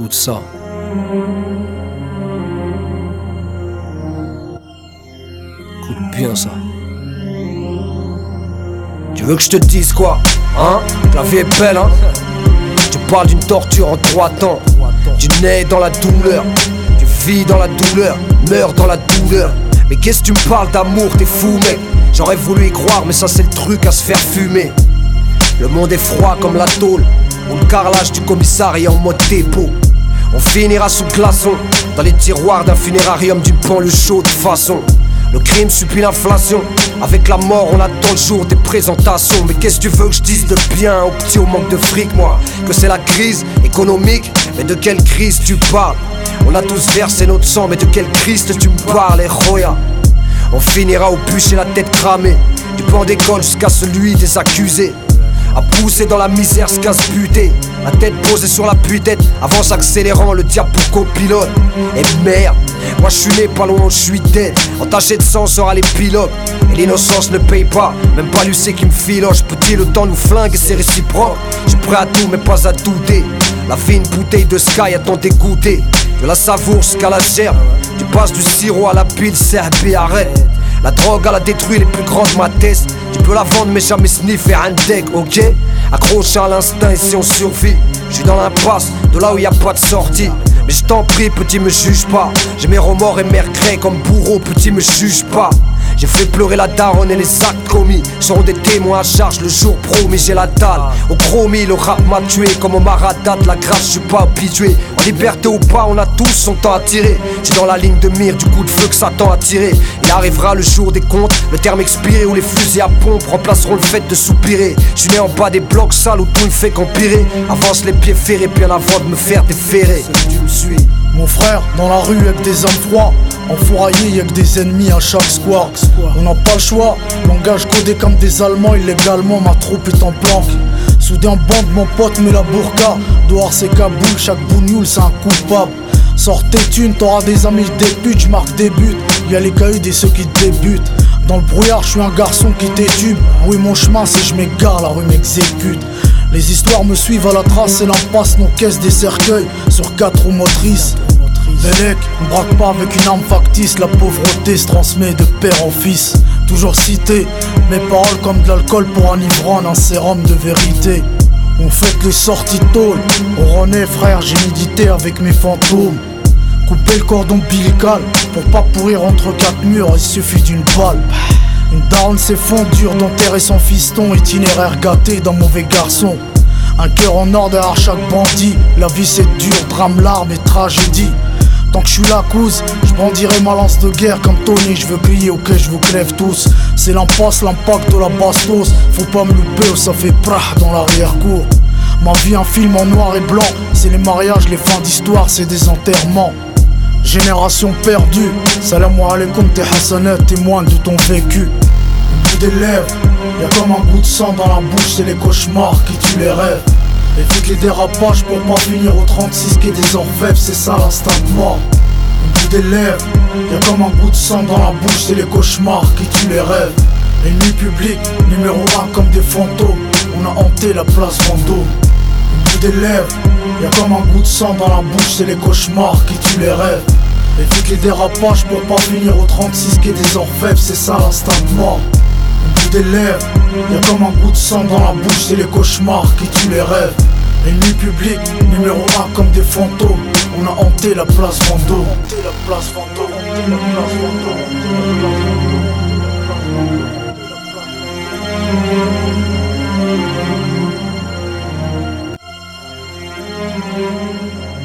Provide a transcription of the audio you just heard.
Écoute ça. Écoute bien ça. Tu veux que je te dise quoi? Hein? La vie est belle, hein? Tu parles d'une torture en 3 temps. Tu nais dans la douleur, tu vis dans la douleur, meurs dans la douleur. Mais qu'est-ce que tu me parles d'amour, t'es fou mec. J'aurais voulu y croire mais ça c'est le truc à se faire fumer. Le monde est froid comme la tôle, ou le carrelage du commissariat en mode dépôt. On finira sous glaçon, dans les tiroirs d'un funérarium d'une banlieue chaude de façon. Le crime supplie l'inflation, avec la mort on attend le jour des présentations. Mais qu'est-ce que tu veux que je dise de bien au petit au manque de fric moi? Que c'est la crise économique, mais de quelle crise tu parles? On a tous versé notre sang, mais de quel Christ tu me parles, Roya? On finira au bûcher la tête cramée, du banc d'école jusqu'à celui des accusés. À pousser dans la misère jusqu'à se buter, la tête posée sur la tête, avance accélérant le diable pour copilote. Et merde, moi je suis né pas loin où je suis dead. Entaché de sang sera l'épilogue, et l'innocence ne paye pas, même pas Lucé qui me filoche. Petit, le temps nous flingue et c'est réciproque. J'suis prêt à tout mais pas à douter. La vie une bouteille de Sky à t'en dégoûter. De la savoure jusqu'à la gerbe, tu passes du sirop à la pile, serbe, arrête. La drogue elle a détruit les plus grandes mathèses. Tu peux la vendre mais jamais sniffer un deck, ok? Accroché à l'instinct et si on survit. J'suis dans l'impasse, de là où y a pas de sortie. Mais je t'en prie petit me juge pas. J'ai mes remords et mes regrets comme bourreau, petit me juge pas. J'ai fait pleurer la daronne et les actes commis seront des témoins à charge le jour promis. J'ai la dalle, au chromie le rap m'a tué. Comme au Maradat, la grâce je suis pas habitué. En liberté ou pas, on a tous son temps à tirer. J'suis dans la ligne de mire du coup de feu que Satan a tiré. Il arrivera le jour des comptes, le terme expiré où les fusils à pompe remplaceront le fait de soupirer. J'suis né en bas des blocs sales où tout ne fait qu'empirer. Avance les pieds ferrés bien avant de me faire déferrer. Tu me suis. Mon frère, dans la rue y'a que des hommes froids. Enfouraillé, y'a que des ennemis à chaque square. On n'a pas le choix, langage codé comme des Allemands. Illégalement, ma troupe est en planque. Soudé en bande, mon pote met la burqa. Dehors c'est Kaboul, chaque bougnoule c'est un coupable. Sors tes thunes, t'auras des amis, des putes, j'marque des buts. Y'a les caïds et ceux qui débutent. Dans le brouillard, je suis un garçon qui t'étude. Oui, mon chemin, si je m'égare, la rue m'exécute. Les histoires me suivent à la trace et l'impasse nos caisses des cercueils sur 4 roues motrices. Bellec, ne braque pas avec une arme factice. La pauvreté se transmet de père en fils. Toujours cité, mes paroles comme de l'alcool pour un ivrogne, un sérum de vérité. On fête les sorties de tôle, on renaît frère, j'ai médité avec mes fantômes. Couper le cordon ombilical, pour pas pourrir entre 4 murs, il suffit d'une balle. Une daronne s'est fondue d'enterrer son fiston, itinéraire gâté d'un mauvais garçon. Un cœur en or derrière chaque bandit, la vie c'est dur, drame, larmes et tragédie. Tant que je suis la couse, je brandirai ma lance de guerre comme Tony. Je veux crier, ok, je vous crève tous. C'est l'impasse, l'impact de la bastos. Faut pas me louper ou ça fait prah dans l'arrière-cour. Ma vie un film en noir et blanc. C'est les mariages, les fins d'histoire, c'est des enterrements. Génération perdue, salam alaikum tes hasanat, témoin de ton vécu. Au bout des lèvres, y'a comme un goût de sang dans la bouche, c'est les cauchemars qui tuent les rêves. Évite les dérapages pour pas finir au 36 quai des orfèvres, c'est ça l'instinct de mort. Au bout des lèvres, y'a comme un goût de sang dans la bouche, c'est les cauchemars qui tuent les rêves. Ennemi public, numéro 1 comme des fantômes, on a hanté la place Vendôme. Au bout des lèvres, y'a comme un goût de sang dans la bouche, c'est les cauchemars qui tuent les rêves. Évite les dérapages pour pas finir au 36 quai des orfèvres, c'est ça l'instinct de mort. Au bout des lèvres, y'a comme un goût de sang dans la bouche, c'est les cauchemars qui tuent les rêves. Ennemi public, numéro 1 comme des fantômes, on a hanté la place Vendôme. Hanté la place Vendôme, hanté la place Vendôme, hanté la place Vendôme.